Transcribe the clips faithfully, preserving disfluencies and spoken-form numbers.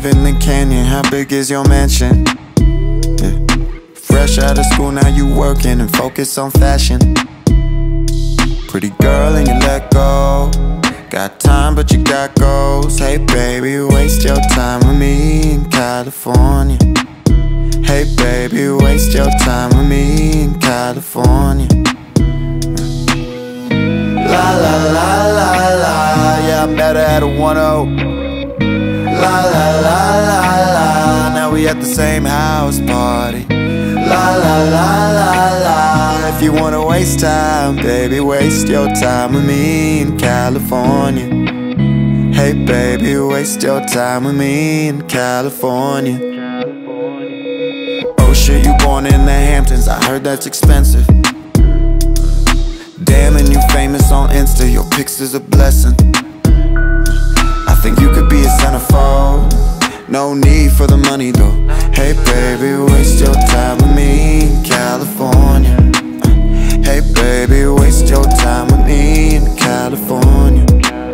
live in the canyon, how big is your mansion? Yeah. Fresh out of school, now you working and focus on fashion. Pretty girl and you let go. Got time but you got goals. Hey baby, waste your time with me in California. Hey baby, waste your time with me in California. La la la la la, yeah, I met her at a one oh. La la la la la, now we at the same house party. La la la la la, if you wanna waste time, baby, waste your time with me in California. Hey baby, waste your time with me in California. Oh shit, you born in the Hamptons, I heard that's expensive. Damn, and you famous on Insta, your pics is a blessing. I think you could be a centerfold, no need for the money though. Hey baby, waste your time with me in California. Hey baby, waste your time with me in California.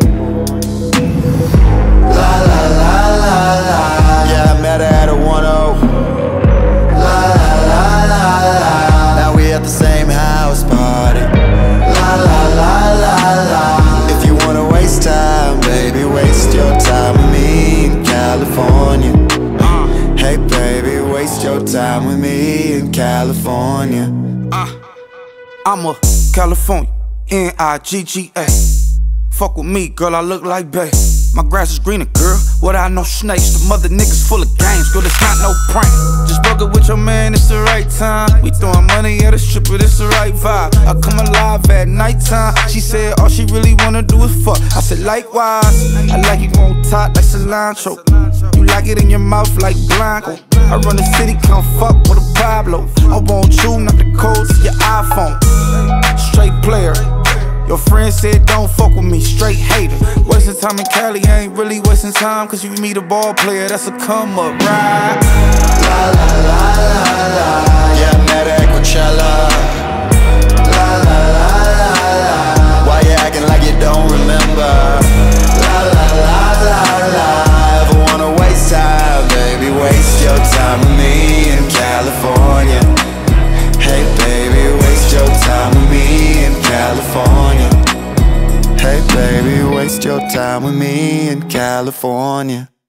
La la la la la, yeah, I met her at a one oh. La la la la la, now we at the same house party. La la la la la, if you wanna waste time, baby, waste your time with me in California. Hey baby, waste your time with me in California. uh, I'm a California, N I G G A. Fuck with me, girl, I look like bae. My grass is greener, girl, what I know snakes. The mother niggas full of games, girl, it's not no prank. Just broke up with your man, it's the right time. We throwing money at a stripper, it's the right vibe. I come alive at nighttime. She said all she really wanna do is fuck. I said likewise, I like it on top like cilantro. You like it in your mouth like Blanco. I run the city, come fuck with a Pablo. I want you, not the code to your iPhone. Straight player. Your friend said don't fuck with me, straight hater. Wasting time in Cali ain't really wasting time, cause you meet a ball player, that's a come up, right? La la la la la, yeah, I met her at Coachella. La la la la la, why you acting like you don't remember? La la la la la, ever wanna waste time, baby, waste your time with me in California. Hey baby, waste your time with me in California. Hey baby, waste your time with me in California.